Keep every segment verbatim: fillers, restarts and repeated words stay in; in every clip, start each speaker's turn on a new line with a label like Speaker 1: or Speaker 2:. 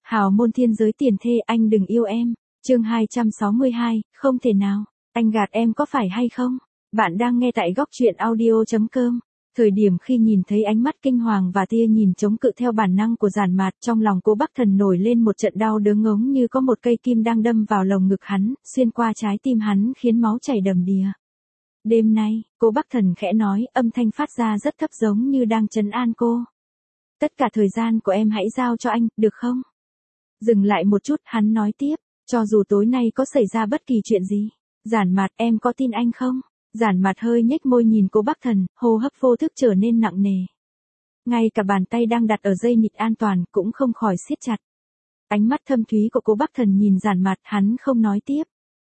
Speaker 1: Hào môn thiên giới tiền thê, anh đừng yêu em. Chương hai trăm sáu mươi hai, không thể nào. Anh gạt em có phải hay không? Bạn đang nghe tại góc truyện audio chấm com. Thời điểm khi nhìn thấy ánh mắt kinh hoàng và tia nhìn chống cự theo bản năng của Giản Mạt, trong lòng Cố Bắc Thần nổi lên một trận đau đớn ngống như có một cây kim đang đâm vào lồng ngực hắn, xuyên qua trái tim hắn khiến máu chảy đầm đìa. Đêm nay, Cố Bắc Thần khẽ nói, âm thanh phát ra rất thấp giống như đang trấn an cô. Tất cả thời gian của em hãy giao cho anh, được không? Dừng lại một chút, hắn nói tiếp, cho dù tối nay có xảy ra bất kỳ chuyện gì, Giản Mạt, em có tin anh không? Giản Mạt hơi nhếch môi nhìn Cố Bắc Thần, hô hấp vô thức trở nên nặng nề. Ngay cả bàn tay đang đặt ở dây nịt an toàn cũng không khỏi siết chặt. Ánh mắt thâm thúy của Cố Bắc Thần nhìn Giản Mạt, hắn không nói tiếp.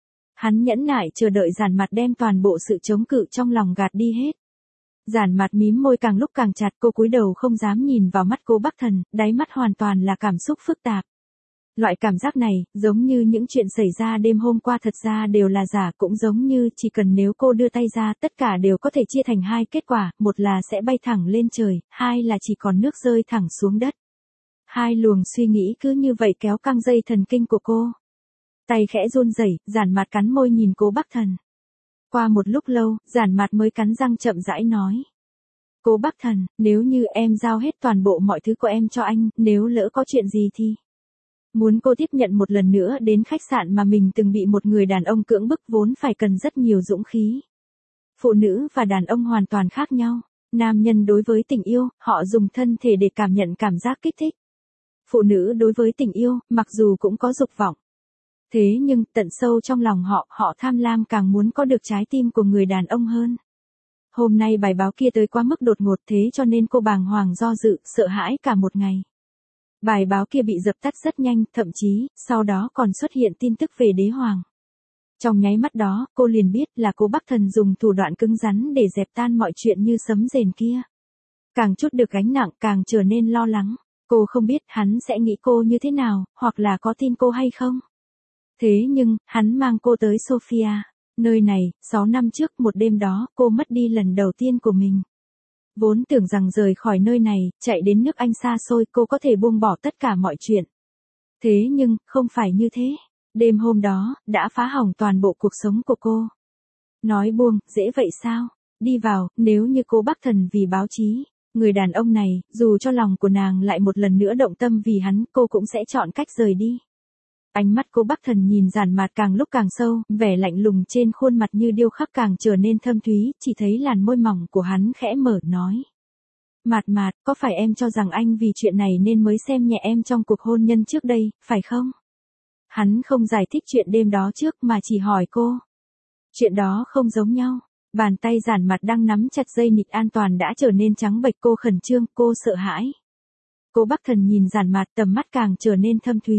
Speaker 1: Hắn nhẫn nại chờ đợi Giản Mạt đem toàn bộ sự chống cự trong lòng gạt đi hết. Giản Mạt mím môi càng lúc càng chặt, cô cúi đầu không dám nhìn vào mắt Cố Bắc Thần, đáy mắt hoàn toàn là cảm xúc phức tạp. Loại cảm giác này, giống như những chuyện xảy ra đêm hôm qua thật ra đều là giả, cũng giống như chỉ cần nếu cô đưa tay ra tất cả đều có thể chia thành hai kết quả, một là sẽ bay thẳng lên trời, hai là chỉ còn nước rơi thẳng xuống đất. Hai luồng suy nghĩ cứ như vậy kéo căng dây thần kinh của cô. Tay khẽ run rẩy, Giản Mạt cắn môi nhìn Cố Bắc Thần. Qua một lúc lâu, Giản Mạt mới cắn răng chậm rãi nói. Cố Bắc Thần, nếu như em giao hết toàn bộ mọi thứ của em cho anh, nếu lỡ có chuyện gì thì... Muốn cô tiếp nhận một lần nữa đến khách sạn mà mình từng bị một người đàn ông cưỡng bức vốn phải cần rất nhiều dũng khí. Phụ nữ và đàn ông hoàn toàn khác nhau. Nam nhân đối với tình yêu, họ dùng thân thể để cảm nhận cảm giác kích thích. Phụ nữ đối với tình yêu, mặc dù cũng có dục vọng. Thế nhưng, tận sâu trong lòng họ, họ tham lam càng muốn có được trái tim của người đàn ông hơn. Hôm nay bài báo kia tới quá mức đột ngột, thế cho nên cô bàng hoàng do dự, sợ hãi cả một ngày. Bài báo kia bị dập tắt rất nhanh, thậm chí, sau đó còn xuất hiện tin tức về đế hoàng. Trong nháy mắt đó, cô liền biết là Cố Bắc Thần dùng thủ đoạn cứng rắn để dẹp tan mọi chuyện như sấm rền kia. Càng chút được gánh nặng, càng trở nên lo lắng. Cô không biết hắn sẽ nghĩ cô như thế nào, hoặc là có tin cô hay không. Thế nhưng, hắn mang cô tới Sofia. Nơi này, sáu năm trước một đêm đó, cô mất đi lần đầu tiên của mình. Vốn tưởng rằng rời khỏi nơi này, chạy đến nước Anh xa xôi cô có thể buông bỏ tất cả mọi chuyện. Thế nhưng, không phải như thế. Đêm hôm đó, đã phá hỏng toàn bộ cuộc sống của cô. Nói buông, dễ vậy sao? Đi vào, nếu như Cố Bắc Thần vì báo chí, người đàn ông này, dù cho lòng của nàng lại một lần nữa động tâm vì hắn, cô cũng sẽ chọn cách rời đi. Ánh mắt Cố Bắc Thần nhìn Giản Mạt càng lúc càng sâu, vẻ lạnh lùng trên khuôn mặt như điêu khắc càng trở nên thâm thúy, chỉ thấy làn môi mỏng của hắn khẽ mở nói. Mạt Mạt, có phải em cho rằng anh vì chuyện này nên mới xem nhẹ em trong cuộc hôn nhân trước đây, phải không? Hắn không giải thích chuyện đêm đó trước mà chỉ hỏi cô. Chuyện đó không giống nhau. Bàn tay Giản Mạt đang nắm chặt dây nịt an toàn đã trở nên trắng bệch, cô khẩn trương, cô sợ hãi. Cố Bắc Thần nhìn Giản Mạt, tầm mắt càng trở nên thâm thúy.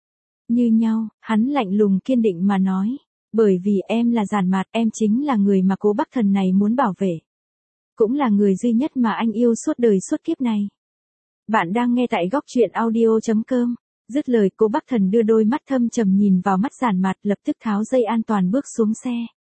Speaker 1: Như nhau, hắn lạnh lùng kiên định mà nói, bởi vì em là Giản Mạt, em chính là người mà Cố Bắc Thần này muốn bảo vệ. Cũng là người duy nhất mà anh yêu suốt đời suốt kiếp này. Bạn đang nghe tại góc truyện audio chấm com. Dứt lời, Cố Bắc Thần đưa đôi mắt thâm trầm nhìn vào mắt Giản Mạt, lập tức tháo dây an toàn bước xuống xe.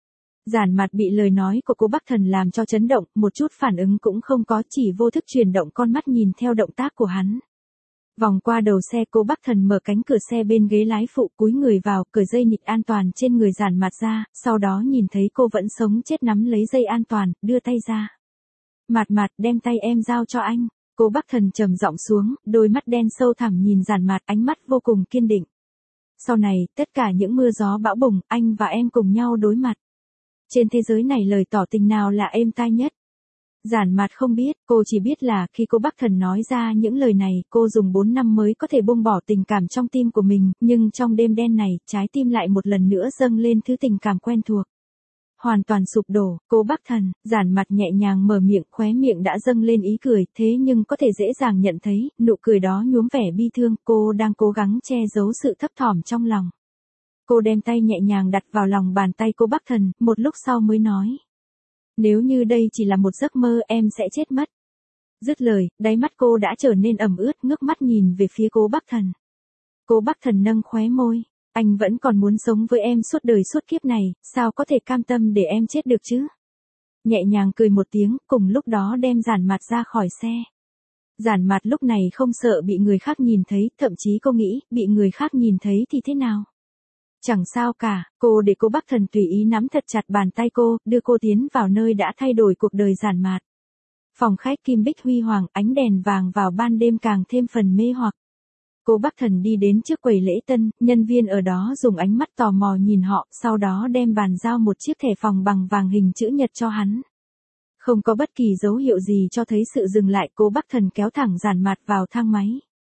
Speaker 1: Giản Mạt bị lời nói của Cố Bắc Thần làm cho chấn động, một chút phản ứng cũng không có, chỉ vô thức chuyển động con mắt nhìn theo động tác của hắn. Vòng qua đầu xe, Cố Bắc Thần mở cánh cửa xe bên ghế lái phụ, cúi người vào, cởi dây nịt an toàn trên người Giản Mạt ra, sau đó nhìn thấy cô vẫn sống chết nắm lấy dây an toàn, đưa tay ra. Mạt Mạt, đem tay em giao cho anh. Cố Bắc Thần trầm giọng xuống, đôi mắt đen sâu thẳm nhìn Giản Mạt, ánh mắt vô cùng kiên định. Sau này, tất cả những mưa gió bão bùng, anh và em cùng nhau đối mặt. Trên thế giới này lời tỏ tình nào là êm tai nhất? Giản Mạt không biết, cô chỉ biết là khi Cố Bắc Thần nói ra những lời này, cô dùng bốn năm mới có thể buông bỏ tình cảm trong tim của mình, nhưng trong đêm đen này, trái tim lại một lần nữa dâng lên thứ tình cảm quen thuộc. Hoàn toàn sụp đổ, Cố Bắc Thần, Giản Mạt nhẹ nhàng mở miệng, khóe miệng đã dâng lên ý cười, thế nhưng có thể dễ dàng nhận thấy, nụ cười đó nhuốm vẻ bi thương, cô đang cố gắng che giấu sự thấp thỏm trong lòng. Cô đem tay nhẹ nhàng đặt vào lòng bàn tay Cố Bắc Thần, một lúc sau mới nói. Nếu như đây chỉ là một giấc mơ, em sẽ chết mất. Dứt lời, đáy mắt cô đã trở nên ẩm ướt, ngước mắt nhìn về phía Cố Bắc Thần. Cố Bắc Thần nâng khóe môi. Anh vẫn còn muốn sống với em suốt đời suốt kiếp này, sao có thể cam tâm để em chết được chứ? Nhẹ nhàng cười một tiếng, cùng lúc đó đem Giản Mạt ra khỏi xe. Giản Mạt lúc này không sợ bị người khác nhìn thấy, thậm chí cô nghĩ, bị người khác nhìn thấy thì thế nào? Chẳng sao cả, cô để cô Bắc Thần tùy ý nắm thật chặt bàn tay cô, đưa cô tiến vào nơi đã thay đổi cuộc đời Giản Mạt. Phòng khách kim bích huy hoàng, ánh đèn vàng vào ban đêm càng thêm phần mê hoặc. Cô Bắc Thần đi đến trước quầy lễ tân, nhân viên ở đó dùng ánh mắt tò mò nhìn họ, sau đó đem bàn giao một chiếc thẻ phòng bằng vàng hình chữ nhật cho hắn. Không có bất kỳ dấu hiệu gì cho thấy sự dừng lại, cô Bắc Thần kéo thẳng Giản Mạt vào thang máy.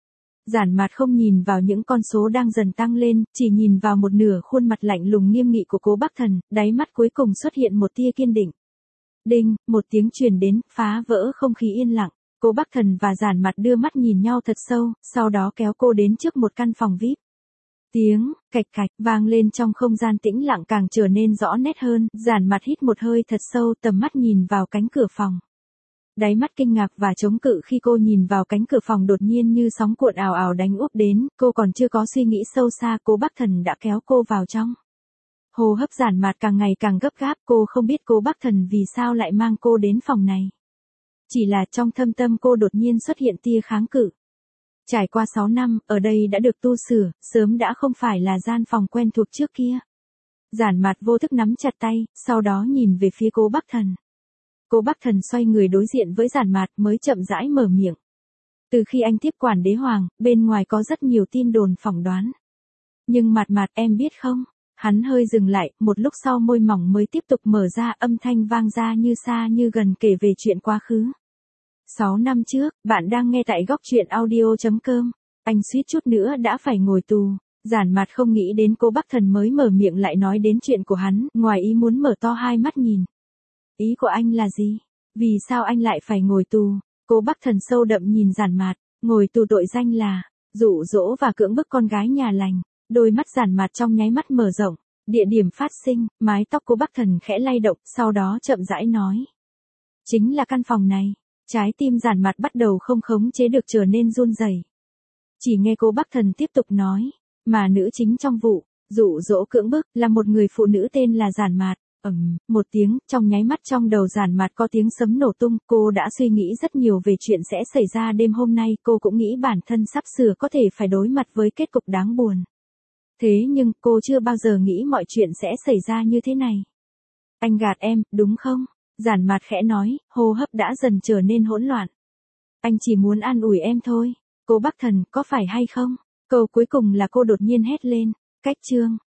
Speaker 1: Giản Mạt không nhìn vào những con số đang dần tăng lên, chỉ nhìn vào một nửa khuôn mặt lạnh lùng nghiêm nghị của cô Bắc Thần, đáy mắt cuối cùng xuất hiện một tia kiên định. Đinh, một tiếng truyền đến, phá vỡ không khí yên lặng. Cô Bắc Thần và Giản Mạt đưa mắt nhìn nhau thật sâu, sau đó kéo cô đến trước một căn phòng vi ai pi. Tiếng cạch cạch vang lên trong không gian tĩnh lặng càng trở nên rõ nét hơn, Giản Mạt hít một hơi thật sâu, tầm mắt nhìn vào cánh cửa phòng. Đáy mắt kinh ngạc và chống cự khi cô nhìn vào cánh cửa phòng đột nhiên như sóng cuộn ào ào đánh úp đến, cô còn chưa có suy nghĩ sâu xa, cô Bắc Thần đã kéo cô vào trong. Hô hấp Giản Mạt càng ngày càng gấp gáp, cô không biết cô Bắc Thần vì sao lại mang cô đến phòng này. Chỉ là trong thâm tâm cô đột nhiên xuất hiện tia kháng cự. Trải qua sáu năm, ở đây đã được tu sửa, sớm đã không phải là gian phòng quen thuộc trước kia. Giản Mạt vô thức nắm chặt tay, sau đó nhìn về phía cô Bắc Thần. Cô Bắc Thần xoay người đối diện với Giản Mạt mới chậm rãi mở miệng. Từ khi anh tiếp quản đế hoàng, bên ngoài có rất nhiều tin đồn phỏng đoán. Nhưng Mạt Mạt em biết không? Hắn hơi dừng lại, một lúc sau môi mỏng mới tiếp tục mở ra, âm thanh vang ra như xa như gần kể về chuyện quá khứ. Sáu năm trước, bạn đang nghe tại góc truyện audio chấm com. Anh suýt chút nữa đã phải ngồi tù. Giản Mạt không nghĩ đến cô Bắc Thần mới mở miệng lại nói đến chuyện của hắn, ngoài ý muốn mở to hai mắt nhìn. Ý của anh là gì? Vì sao anh lại phải ngồi tù? Cô Bắc Thần sâu đậm nhìn Giản Mạt, ngồi tù tội danh là dụ dỗ và cưỡng bức con gái nhà lành. Đôi mắt Giản Mạt trong nháy mắt mở rộng, địa điểm phát sinh, mái tóc cô Bắc Thần khẽ lay động, sau đó chậm rãi nói. Chính là căn phòng này. Trái tim Giản Mạt bắt đầu không khống chế được trở nên run rẩy. Chỉ nghe cô Bắc Thần tiếp tục nói, mà nữ chính trong vụ dụ dỗ cưỡng bức là một người phụ nữ tên là Giản Mạt. Ầm, một tiếng, trong nháy mắt trong đầu Giản Mạt có tiếng sấm nổ tung, cô đã suy nghĩ rất nhiều về chuyện sẽ xảy ra đêm hôm nay, cô cũng nghĩ bản thân sắp sửa có thể phải đối mặt với kết cục đáng buồn. Thế nhưng, cô chưa bao giờ nghĩ mọi chuyện sẽ xảy ra như thế này. Anh gạt em, đúng không? Giản Mạt khẽ nói, hô hấp đã dần trở nên hỗn loạn. Anh chỉ muốn an ủi em thôi. Cô Bắc Thần, có phải hay không? Câu cuối cùng là cô đột nhiên hét lên. Cách chương